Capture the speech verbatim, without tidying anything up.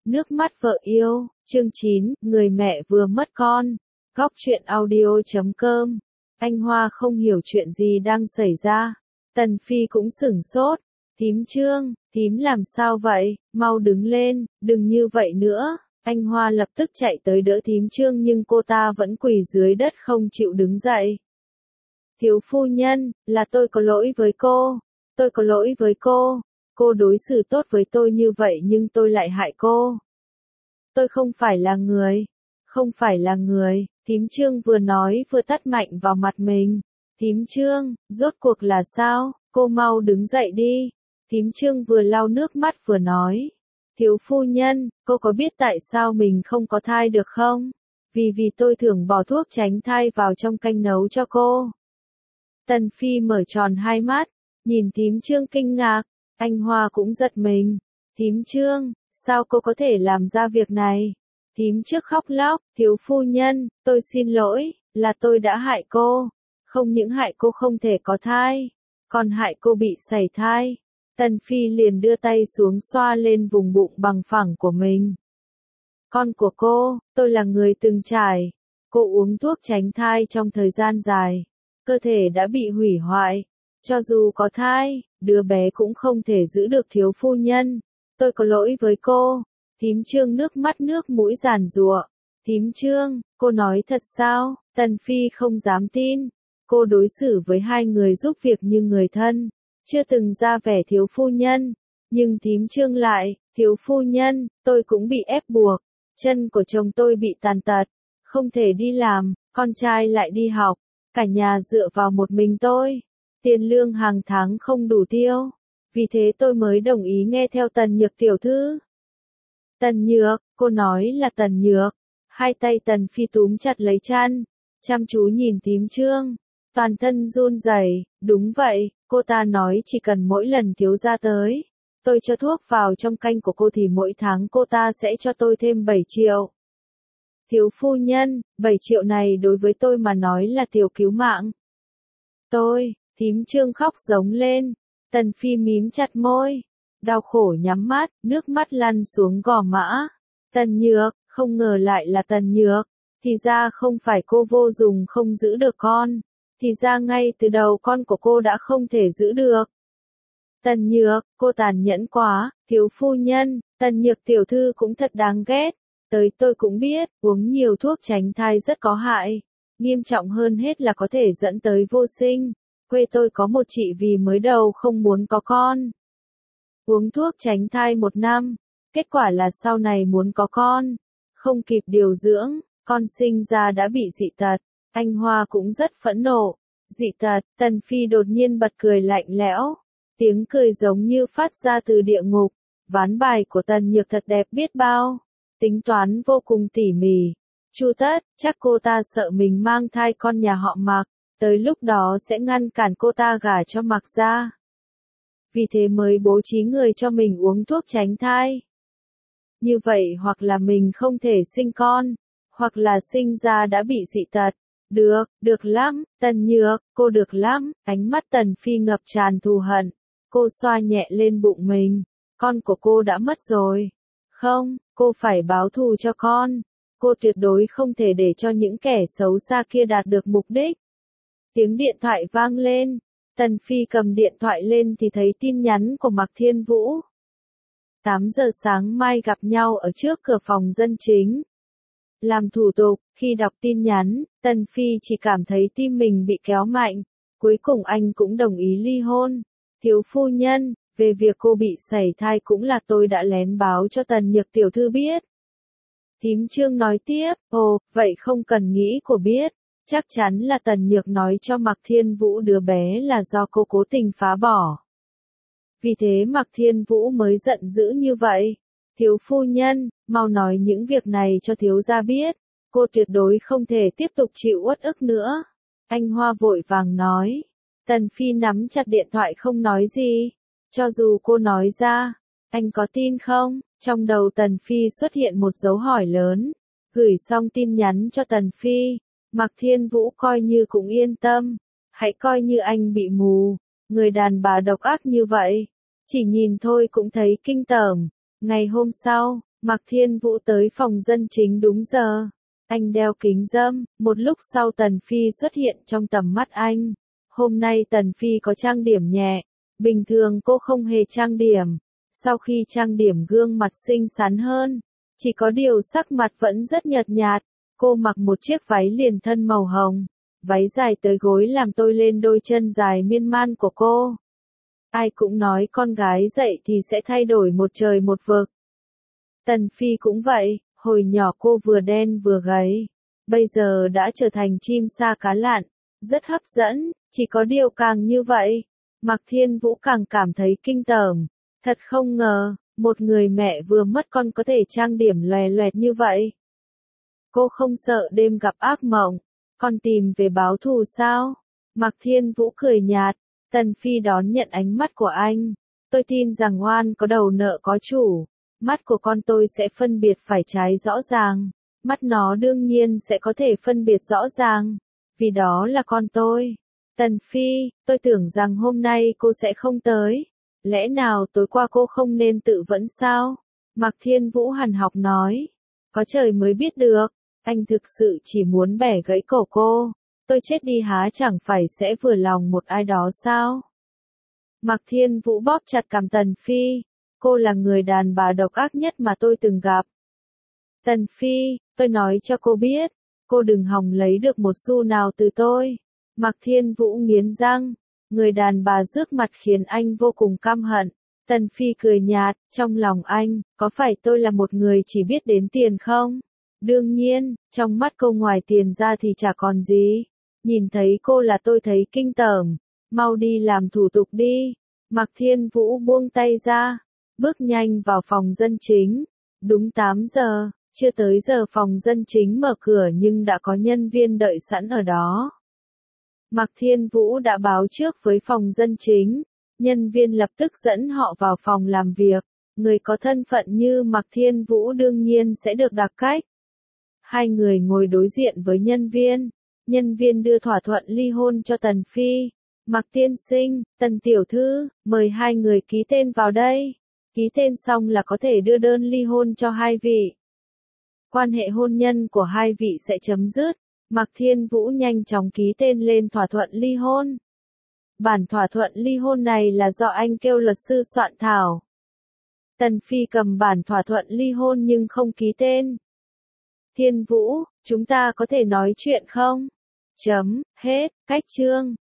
Nước mắt vợ yêu, chương chín, người mẹ vừa mất con. Góc truyện audio chấm com. Anh Hoa không hiểu chuyện gì đang xảy ra. Tần Phi cũng sửng sốt. Thím Trương, thím làm sao vậy, mau đứng lên, đừng như vậy nữa. Anh Hoa lập tức chạy tới đỡ thím Trương nhưng cô ta vẫn quỳ dưới đất không chịu đứng dậy. Thiếu phu nhân, là tôi có lỗi với cô. Tôi có lỗi với cô. Cô đối xử tốt với tôi như vậy nhưng tôi lại hại cô. Tôi không phải là người. Không phải là người. Thím Trương vừa nói vừa tát mạnh vào mặt mình. Thím Trương, rốt cuộc là sao? Cô mau đứng dậy đi. Thím Trương vừa lau nước mắt vừa nói. Thiếu phu nhân, cô có biết tại sao mình không có thai được không? Vì vì tôi thường bỏ thuốc tránh thai vào trong canh nấu cho cô. Tần Phi mở tròn hai mắt, nhìn thím Trương kinh ngạc. Anh Hoa cũng giật mình. Thím Trương, sao cô có thể làm ra việc này? Thím trước khóc lóc, thiếu phu nhân, tôi xin lỗi, là tôi đã hại cô. Không những hại cô không thể có thai, còn hại cô bị sảy thai. Tần Phi liền đưa tay xuống xoa lên vùng bụng bằng phẳng của mình. Con của cô, tôi là người từng trải. Cô uống thuốc tránh thai trong thời gian dài. Cơ thể đã bị hủy hoại. Cho dù có thai, đứa bé cũng không thể giữ được thiếu phu nhân. Tôi có lỗi với cô. Thím Trương nước mắt nước mũi giàn giụa. Thím Trương, cô nói thật sao? Tần Phi không dám tin. Cô đối xử với hai người giúp việc như người thân. Chưa từng ra vẻ thiếu phu nhân. Nhưng thím Trương lại, thiếu phu nhân, tôi cũng bị ép buộc. Chân của chồng tôi bị tàn tật. Không thể đi làm, con trai lại đi học. Cả nhà dựa vào một mình tôi. Tiền lương hàng tháng không đủ tiêu. Vì thế tôi mới đồng ý nghe theo Tần Nhược tiểu thư. Tần Nhược, cô nói là Tần Nhược. Hai tay Tần Phi túm chặt lấy chăn. Chăm chú nhìn thím Trương. Toàn thân run rẩy. Đúng vậy, cô ta nói chỉ cần mỗi lần thiếu gia tới. Tôi cho thuốc vào trong canh của cô thì mỗi tháng cô ta sẽ cho tôi thêm bảy triệu. Thiếu phu nhân, bảy triệu này đối với tôi mà nói là tiểu cứu mạng. Tôi, thím Trương khóc giống lên. Tần Phi mím chặt môi. Đau khổ nhắm mắt, nước mắt lăn xuống gò má. Tần Nhược, không ngờ lại là Tần Nhược. Thì ra không phải cô vô dụng không giữ được con. Thì ra ngay từ đầu con của cô đã không thể giữ được. Tần Nhược, cô tàn nhẫn quá, thiếu phu nhân, Tần Nhược tiểu thư cũng thật đáng ghét. Tới tôi cũng biết, uống nhiều thuốc tránh thai rất có hại. Nghiêm trọng hơn hết là có thể dẫn tới vô sinh. Quê tôi có một chị vì mới đầu không muốn có con. Uống thuốc tránh thai một năm. Kết quả là sau này muốn có con. Không kịp điều dưỡng, con sinh ra đã bị dị tật. Anh Hoa cũng rất phẫn nộ. Dị tật, Tần Phi đột nhiên bật cười lạnh lẽo. Tiếng cười giống như phát ra từ địa ngục. Ván bài của Tần Nhược thật đẹp biết bao. Tính toán vô cùng tỉ mỉ. Chu tất, chắc cô ta sợ mình mang thai con nhà họ Mạc. Tới lúc đó sẽ ngăn cản cô ta gả cho Mạc gia. Vì thế mới bố trí người cho mình uống thuốc tránh thai. Như vậy hoặc là mình không thể sinh con, hoặc là sinh ra đã bị dị tật. Được, được lắm, Tần Nhược, cô được lắm. Ánh mắt Tần Phi ngập tràn thù hận. Cô xoa nhẹ lên bụng mình. Con của cô đã mất rồi. Không, cô phải báo thù cho con. Cô tuyệt đối không thể để cho những kẻ xấu xa kia đạt được mục đích. Tiếng điện thoại vang lên. Tần Phi cầm điện thoại lên thì thấy tin nhắn của Mạc Thiên Vũ. tám giờ sáng mai gặp nhau ở trước cửa phòng dân chính. Làm thủ tục, khi đọc tin nhắn, Tần Phi chỉ cảm thấy tim mình bị kéo mạnh. Cuối cùng anh cũng đồng ý ly hôn. Thiếu phu nhân, về việc cô bị sảy thai cũng là tôi đã lén báo cho Tần Nhược tiểu thư biết. Thím Trương nói tiếp, ồ, vậy không cần nghĩ cô biết. Chắc chắn là Tần Nhược nói cho Mạc Thiên Vũ đứa bé là do cô cố tình phá bỏ. Vì thế Mạc Thiên Vũ mới giận dữ như vậy. Thiếu phu nhân, mau nói những việc này cho thiếu gia biết. Cô tuyệt đối không thể tiếp tục chịu uất ức nữa. Anh Hoa vội vàng nói. Tần Phi nắm chặt điện thoại không nói gì. Cho dù cô nói ra, anh có tin không? Trong đầu Tần Phi xuất hiện một dấu hỏi lớn. Gửi xong tin nhắn cho Tần Phi. Mạc Thiên Vũ coi như cũng yên tâm. Hãy coi như anh bị mù. Người đàn bà độc ác như vậy. Chỉ nhìn thôi cũng thấy kinh tởm. Ngày hôm sau, Mạc Thiên Vũ tới phòng dân chính đúng giờ. Anh đeo kính râm, một lúc sau Tần Phi xuất hiện trong tầm mắt anh. Hôm nay Tần Phi có trang điểm nhẹ, bình thường cô không hề trang điểm. Sau khi trang điểm gương mặt xinh xắn hơn, chỉ có điều sắc mặt vẫn rất nhợt nhạt. Cô mặc một chiếc váy liền thân màu hồng, váy dài tới gối làm tôi lên đôi chân dài miên man của cô. Ai cũng nói con gái dậy thì sẽ thay đổi một trời một vực. Tần Phi cũng vậy, hồi nhỏ cô vừa đen vừa gầy, bây giờ đã trở thành chim sa cá lặn, rất hấp dẫn, chỉ có điều càng như vậy, Mạc Thiên Vũ càng cảm thấy kinh tởm, thật không ngờ, một người mẹ vừa mất con có thể trang điểm loè loẹt như vậy. Cô không sợ đêm gặp ác mộng, con tìm về báo thù sao? Mạc Thiên Vũ cười nhạt, Tần Phi đón nhận ánh mắt của anh, tôi tin rằng oan có đầu nợ có chủ. Mắt của con tôi sẽ phân biệt phải trái rõ ràng, mắt nó đương nhiên sẽ có thể phân biệt rõ ràng, vì đó là con tôi. Tần Phi, tôi tưởng rằng hôm nay cô sẽ không tới, lẽ nào tối qua cô không nên tự vẫn sao? Mạc Thiên Vũ hằn học nói, có trời mới biết được, anh thực sự chỉ muốn bẻ gãy cổ cô, tôi chết đi há chẳng phải sẽ vừa lòng một ai đó sao? Mạc Thiên Vũ bóp chặt cằm Tần Phi. Cô là người đàn bà độc ác nhất mà tôi từng gặp. Tần Phi, tôi nói cho cô biết, cô đừng hòng lấy được một xu nào từ tôi. Mạc Thiên Vũ nghiến răng, người đàn bà rước mặt khiến anh vô cùng căm hận. Tần Phi cười nhạt, trong lòng anh, có phải tôi là một người chỉ biết đến tiền không? Đương nhiên, trong mắt cô ngoài tiền ra thì chả còn gì. Nhìn thấy cô là tôi thấy kinh tởm, mau đi làm thủ tục đi. Mạc Thiên Vũ buông tay ra. Bước nhanh vào phòng dân chính. Đúng tám giờ, chưa tới giờ phòng dân chính mở cửa nhưng đã có nhân viên đợi sẵn ở đó. Mạc Thiên Vũ đã báo trước với phòng dân chính. Nhân viên lập tức dẫn họ vào phòng làm việc. Người có thân phận như Mạc Thiên Vũ đương nhiên sẽ được đặc cách. Hai người ngồi đối diện với nhân viên. Nhân viên đưa thỏa thuận ly hôn cho Tần Phi. Mạc tiên sinh, Tần tiểu thư, mời hai người ký tên vào đây. Ký tên xong là có thể đưa đơn ly hôn cho hai vị. Quan hệ hôn nhân của hai vị sẽ chấm dứt. Mạc Thiên Vũ nhanh chóng ký tên lên thỏa thuận ly hôn. Bản thỏa thuận ly hôn này là do anh kêu luật sư soạn thảo. Tần Phi cầm bản thỏa thuận ly hôn nhưng không ký tên. Thiên Vũ, chúng ta có thể nói chuyện không? Chấm, hết, cách chương.